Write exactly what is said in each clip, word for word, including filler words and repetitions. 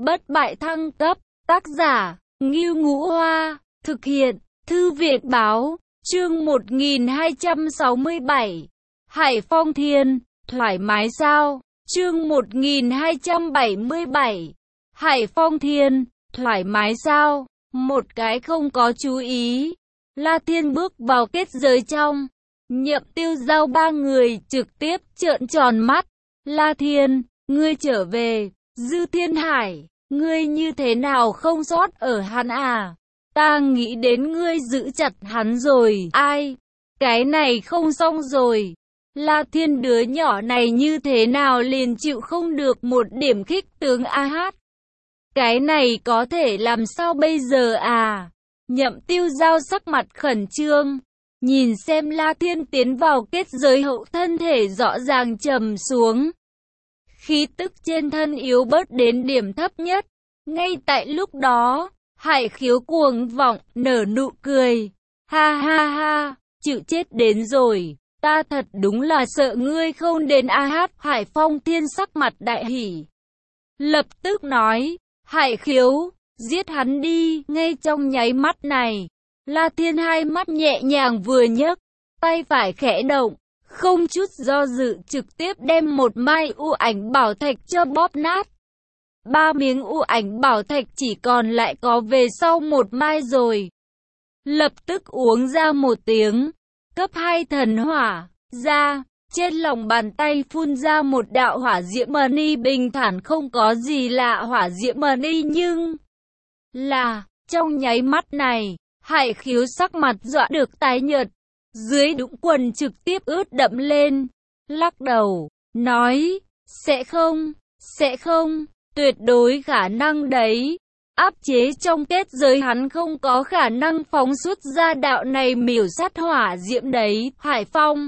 bất bại thăng cấp, tác giả, Ngưu Ngũ Hoa, thực hiện, Thư viện Báo, chương một nghìn hai trăm sáu mươi bảy, Hải Phong Thiên, thoải mái sao, chương một nghìn hai trăm bảy mươi bảy, Hải Phong Thiên, thoải mái sao, một cái không có chú ý, La Thiên bước vào kết giới trong, Nhậm Tiêu Giao ba người trực tiếp trợn tròn mắt, La Thiên, ngươi trở về, Dư Thiên Hải, ngươi như thế nào không sót ở hắn à? Ta nghĩ đến ngươi giữ chặt hắn rồi, ai? Cái này không xong rồi. La Thiên đứa nhỏ này như thế nào liền chịu không được một điểm khích tướng a hát. Cái này có thể làm sao bây giờ à? Nhậm Tiêu Giao sắc mặt khẩn trương, nhìn xem La Thiên tiến vào kết giới hậu, thân thể rõ ràng trầm xuống. Khí tức trên thân yếu bớt đến điểm thấp nhất. Ngay tại lúc đó, Hải Khiếu cuồng vọng, nở nụ cười. Ha ha ha, chịu chết đến rồi. Ta thật đúng là sợ ngươi không đến a hát. Hải Phong Thiên sắc mặt đại hỉ, lập tức nói, Hải Khiếu, giết hắn đi. Ngay trong nháy mắt này, La Thiên hai mắt nhẹ nhàng vừa nhấc, tay phải khẽ động, không chút do dự trực tiếp đem một mai u ảnh bảo thạch cho bóp nát. Ba miếng u ảnh bảo thạch chỉ còn lại có về sau một mai rồi. Lập tức uống ra một tiếng, cấp hai thần hỏa, ra, trên lòng bàn tay phun ra một đạo hỏa diễm mani bình thản không có gì lạ hỏa diễm mani nhưng là, trong nháy mắt này, Hải Khiếu sắc mặt dọa được tái nhợt, dưới đũng quần trực tiếp ướt đẫm lên, lắc đầu, nói, sẽ không, sẽ không, tuyệt đối khả năng đấy, áp chế trong kết giới hắn không có khả năng phóng xuất ra đạo này miểu sát hỏa diễm đấy. Hải Phong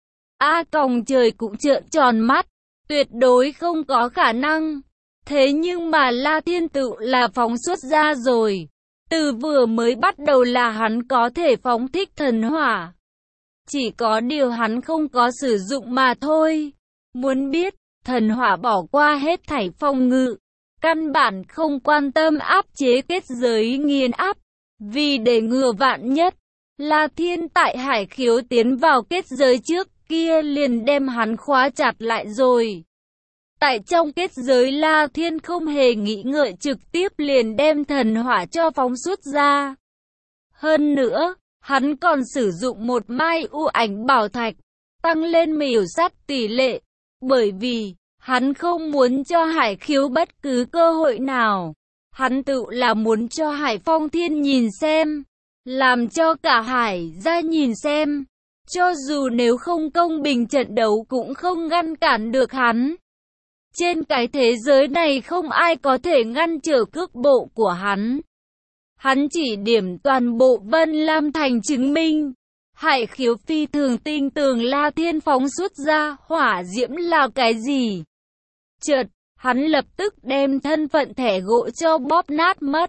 A Còng trời cũng trợn tròn mắt, tuyệt đối không có khả năng. Thế nhưng mà La Thiên tự là phóng xuất ra rồi. Từ vừa mới bắt đầu là hắn có thể phóng thích thần hỏa, chỉ có điều hắn không có sử dụng mà thôi. Muốn biết, thần hỏa bỏ qua hết thảy phòng ngự, căn bản không quan tâm áp chế kết giới nghiền áp. Vì để ngừa vạn nhất, La Thiên tại Hải Khiếu tiến vào kết giới trước kia liền đem hắn khóa chặt lại rồi. Tại trong kết giới, La Thiên không hề nghĩ ngợi trực tiếp liền đem thần hỏa cho phóng xuất ra. Hơn nữa, hắn còn sử dụng một mai u ảnh bảo thạch, tăng lên miểu sát tỷ lệ, bởi vì hắn không muốn cho Hải Khiếu bất cứ cơ hội nào. Hắn tự là muốn cho Hải Phong Thiên nhìn xem, làm cho cả Hải gia nhìn xem, cho dù nếu không công bình trận đấu cũng không ngăn cản được hắn. Trên cái thế giới này không ai có thể ngăn trở cước bộ của hắn. Hắn chỉ điểm toàn bộ Vân Lam Thành chứng minh. Hải Khiếu phi thường tin tưởng La Thiên phóng xuất ra hỏa diễm là cái gì. Chợt, hắn lập tức đem thân phận thẻ gỗ cho bóp nát mất.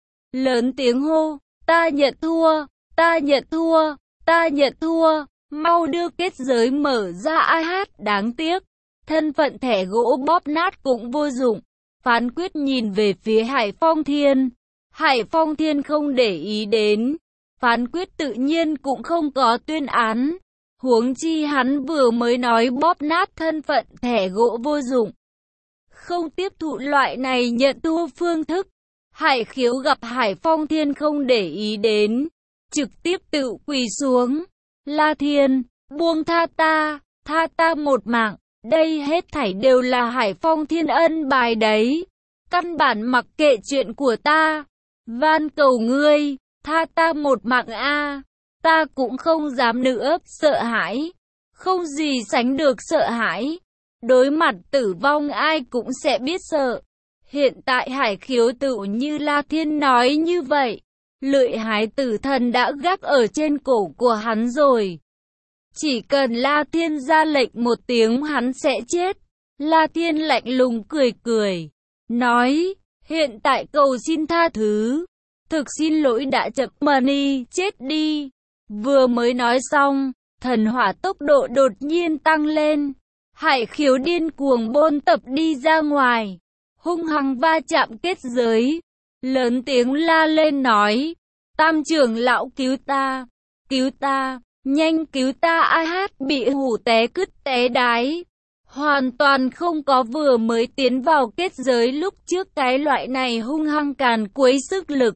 Lớn tiếng hô, ta nhận thua, ta nhận thua, ta nhận thua, mau đưa kết giới mở ra a hát. Đáng tiếc, thân phận thẻ gỗ bóp nát cũng vô dụng. Phán quyết nhìn về phía Hải Phong Thiên. Hải Phong Thiên không để ý đến. Phán quyết tự nhiên cũng không có tuyên án. Huống chi hắn vừa mới nói bóp nát thân phận thẻ gỗ vô dụng, không tiếp thụ loại này nhận thua phương thức. Hải Khiếu gặp Hải Phong Thiên không để ý đến, trực tiếp tự quỳ xuống. La Thiên, buông tha ta, tha ta một mạng. Đây hết thảy đều là Hải Phong Thiên ân bài đấy. Căn bản mặc kệ chuyện của ta. Van cầu ngươi, tha ta một mạng a. Ta cũng không dám nữa, sợ hãi. Không gì sánh được sợ hãi. Đối mặt tử vong ai cũng sẽ biết sợ. Hiện tại Hải Khiếu tự như La Thiên nói như vậy. Lưỡi hái tử thần đã gác ở trên cổ của hắn rồi. Chỉ cần La Thiên ra lệnh một tiếng hắn sẽ chết. La Thiên lạnh lùng cười cười, nói, hiện tại cầu xin tha thứ. Thực xin lỗi đã chậm, Mani, chết đi. Vừa mới nói xong, thần hỏa tốc độ đột nhiên tăng lên. Hải Khiếu điên cuồng bôn tập đi ra ngoài. hung hăng va chạm kết giới, lớn tiếng la lên nói, Tam trưởng lão cứu ta, cứu ta, nhanh cứu ta. A Hát bị hù té cứt té đái, hoàn toàn không có vừa mới tiến vào kết giới lúc trước cái loại này hung hăng càn quấy sức lực.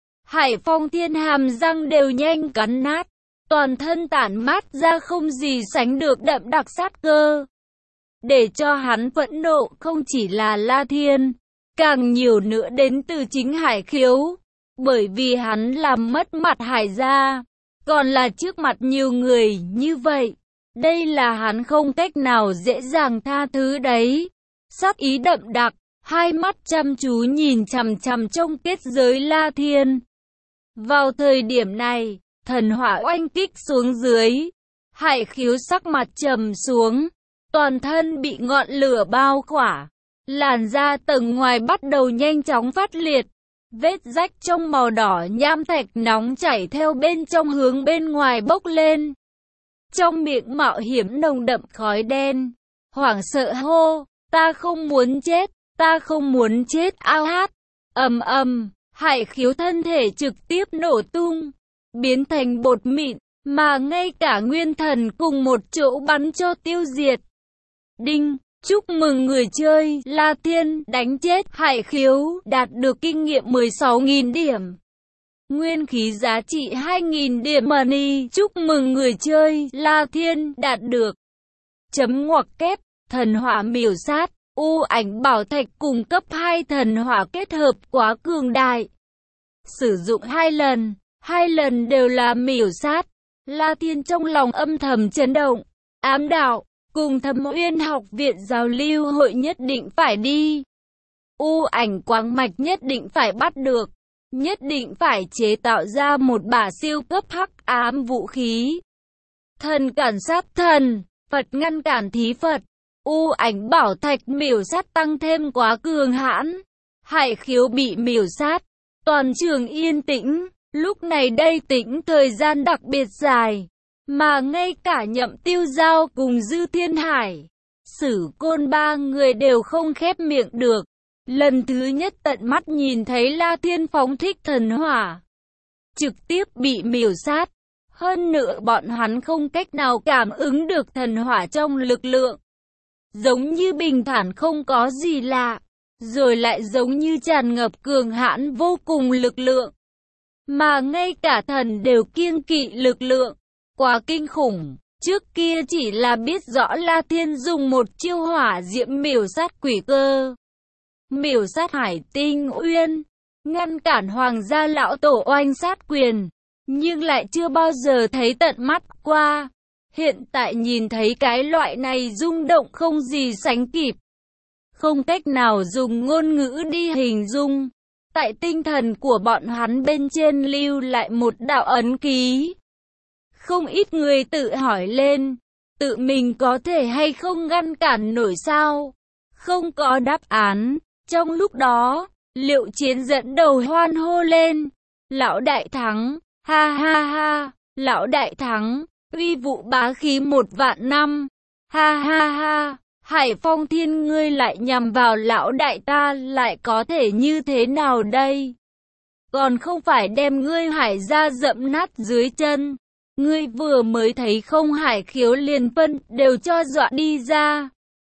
Hải Phong Thiên hàm răng đều nhanh cắn nát, toàn thân tản mát ra không gì sánh được đậm đặc sát cơ. Để cho hắn phẫn nộ không chỉ là La Thiên, càng nhiều nữa đến từ chính Hải Khiếu, bởi vì hắn làm mất mặt Hải gia, còn là trước mặt nhiều người như vậy. Đây là hắn không cách nào dễ dàng tha thứ đấy. Sát ý đậm đặc, hai mắt chăm chú nhìn chằm chằm trong kết giới La Thiên. Vào thời điểm này, thần hỏa oanh kích xuống dưới, Hải Khiếu sắc mặt trầm xuống, toàn thân bị ngọn lửa bao khỏa, làn da tầng ngoài bắt đầu nhanh chóng phát liệt, vết rách trong màu đỏ nham thạch nóng chảy theo bên trong hướng bên ngoài bốc lên. Trong miệng mạo hiểm nồng đậm khói đen, hoảng sợ hô, ta không muốn chết, ta không muốn chết. A Hát, ầm ầm, Hải Khiếu thân thể trực tiếp nổ tung, biến thành bột mịn, mà ngay cả nguyên thần cùng một chỗ bắn cho tiêu diệt. Đinh, chúc mừng người chơi La Thiên đánh chết Hải Khiếu, đạt được kinh nghiệm mười sáu nghìn điểm. Nguyên khí giá trị hai nghìn điểm money. Chúc mừng người chơi La Thiên đạt được chấm ngoặc kép thần hỏa miểu sát, u ảnh bảo thạch cùng cấp hai thần hỏa kết hợp quá cường đại. Sử dụng hai lần, hai lần đều là miểu sát. La Thiên trong lòng âm thầm chấn động, ám đạo, cùng Thâm Uyên học viện giao lưu hội nhất định phải đi. U ảnh quáng mạch nhất định phải bắt được. Nhất định phải chế tạo ra một bả siêu cấp hắc ám vũ khí. Thần cản sát thần, Phật ngăn cản thí Phật. U ảnh bảo thạch miểu sát tăng thêm quá cường hãn. Hải Khiếu bị miểu sát, toàn trường yên tĩnh. Lúc này đây tĩnh thời gian đặc biệt dài, mà ngay cả Nhậm Tiêu Giao cùng Dư Thiên Hải, Sử Côn ba người đều không khép miệng được. Lần thứ nhất tận mắt nhìn thấy La Thiên phóng thích thần hỏa, trực tiếp bị miểu sát. Hơn nữa bọn hắn không cách nào cảm ứng được thần hỏa trong lực lượng. Giống như bình thản không có gì lạ, rồi lại giống như tràn ngập cường hãn vô cùng lực lượng. Mà ngay cả thần đều kiêng kỵ lực lượng, quá kinh khủng. Trước kia chỉ là biết rõ La Thiên dùng một chiêu hỏa diễm miểu sát quỷ cơ, miểu sát Hải Tinh Uyên, ngăn cản hoàng gia lão tổ oanh sát quyền, nhưng lại chưa bao giờ thấy tận mắt qua. Hiện tại nhìn thấy cái loại này rung động không gì sánh kịp, không cách nào dùng ngôn ngữ đi hình dung. Tại tinh thần của bọn hắn bên trên lưu lại một đạo ấn ký. Không ít người tự hỏi lên, tự mình có thể hay không ngăn cản nổi sao? Không có đáp án. Trong lúc đó, Liệu Chiến dẫn đầu hoan hô lên, lão đại thắng, ha ha ha, lão đại thắng, uy vũ bá khí một vạn năm, ha ha ha, Hải Phong Thiên ngươi lại nhằm vào lão đại ta lại có thể như thế nào đây? Còn không phải đem ngươi Hải ra dẫm nát dưới chân, ngươi vừa mới thấy không Hải Khiếu liền phân đều cho dọa đi ra,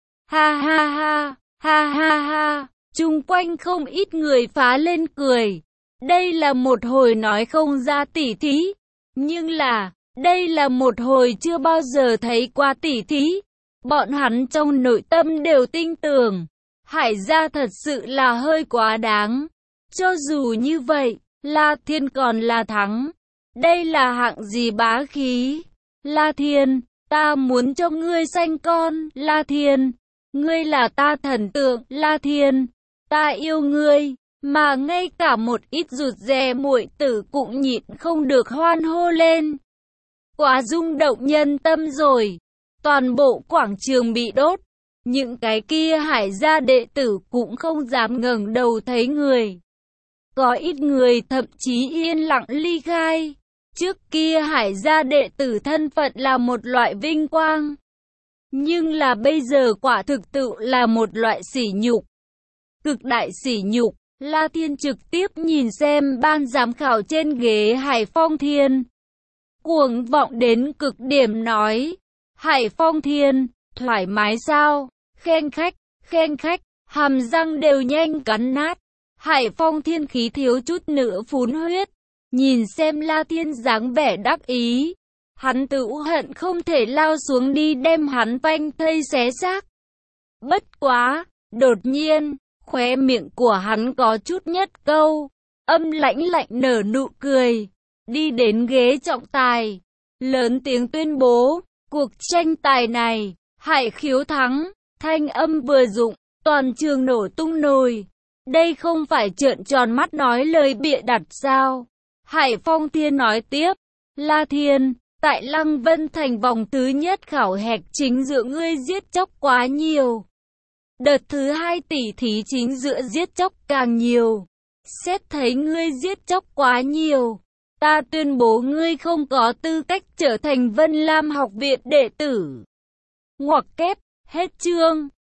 ha ha ha, ha ha ha. Chung quanh không ít người phá lên cười. Đây là một hồi nói không ra tỉ thí, nhưng là, đây là một hồi chưa bao giờ thấy qua tỉ thí. Bọn hắn trong nội tâm đều tin tưởng, Hải gia thật sự là hơi quá đáng. Cho dù như vậy, La Thiên còn là thắng. Đây là hạng gì bá khí? La Thiên, ta muốn cho ngươi sanh con. La Thiên, ngươi là ta thần tượng. La Thiên, ta yêu ngươi. Mà ngay cả một ít rụt rè muội tử cũng nhịn không được hoan hô lên. Quá rung động nhân tâm rồi. Toàn bộ quảng trường bị đốt. Những cái kia Hải gia đệ tử cũng không dám ngẩng đầu thấy người. Có ít người thậm chí yên lặng ly khai. Trước kia Hải gia đệ tử thân phận là một loại vinh quang. Nhưng là bây giờ quả thực tự là một loại sỉ nhục. cực đại sỉ nhục. La Thiên trực tiếp nhìn xem ban giám khảo trên ghế Hải Phong Thiên. Cuồng vọng đến cực điểm nói. Hải Phong Thiên, thoải mái sao? Khen khách, khen khách, hàm răng đều nhanh cắn nát. Hải Phong Thiên khí thiếu chút nữa phun huyết. Nhìn xem La Thiên dáng vẻ đắc ý. Hắn tự hận không thể lao xuống đi đem hắn phanh thây xé xác. Bất quá, đột nhiên, khóe miệng của hắn có chút nhất câu. Âm lãnh lạnh nở nụ cười. Đi đến ghế trọng tài. Lớn tiếng tuyên bố, cuộc tranh tài này, Hải Khiếu thắng. Thanh âm vừa dụng, toàn trường nổ tung nồi. Đây không phải trợn tròn mắt nói lời bịa đặt sao? Hải Phong Thiên nói tiếp. La Thiên, tại Lăng Vân Thành vòng thứ nhất khảo hạch chính giữa ngươi giết chóc quá nhiều. Đợt thứ hai tỉ thí chính giữa giết chóc càng nhiều. Xét thấy ngươi giết chóc quá nhiều. Ta tuyên bố ngươi không có tư cách trở thành Vân Lam học viện đệ tử. Ngoặc kép, hết chương.